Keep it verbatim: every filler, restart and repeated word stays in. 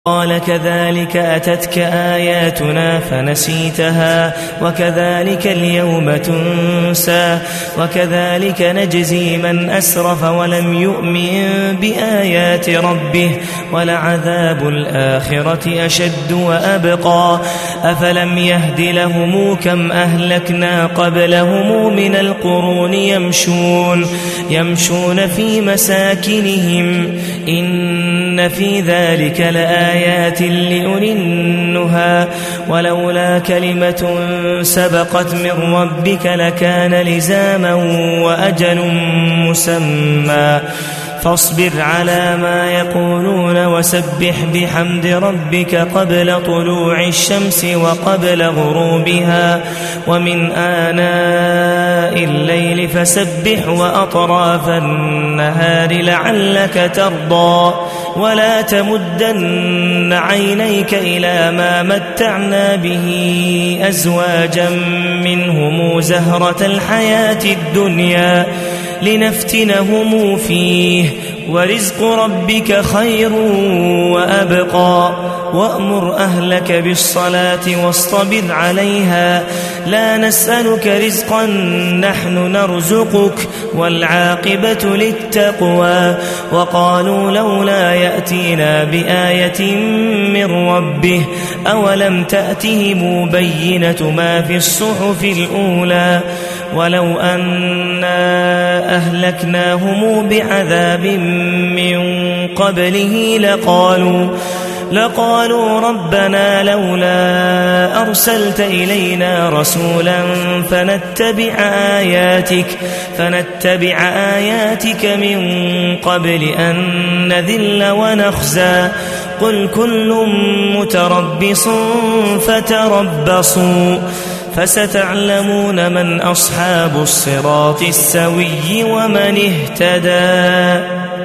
قال كذلك أتتك آياتنا فنسيتها وكذلك اليوم تنسى وكذلك نجزي من أسرف ولم يؤمن بآيات ربه ولعذاب الآخرة أشد وأبقى أفلم يهد لهم كم أهلكنا قبلهم من القرون يمشون, يمشون في مساكنهم إن في ذلك لآيات آيات لأولي النهى ولولا كلمة سبقت من ربك لكان لزاما وأجل مسمى فاصبر على ما يقولون وسبح بحمد ربك قبل طلوع الشمس وقبل غروبها ومن آناء الليل فسبح وأطراف النهار لعلك ترضى ولا تمدن عينيك إلى ما متعنا به أزواجا منهم زهرة الحياة الدنيا لنفتنهم فيه ورزق ربك خير وأبقى وأمر أهلك بالصلاة واصطبر عليها لا نسألك رزقا نحن نرزقك والعاقبة للتقوى وقالوا لولا يأتينا بآية من ربه أولم تأتهم بينة ما في الصحف الأولى ولو أنا أهلكناهم بعذاب من قبله لقالوا لقالوا ربنا لولا أرسلت إلينا رسولا فنتبع آياتك فنتبع آياتك من قبل أن نذل ونخزى قل كل متربص فتربصوا فستعلمون من أصحاب الصراط السوي ومن اهتدى.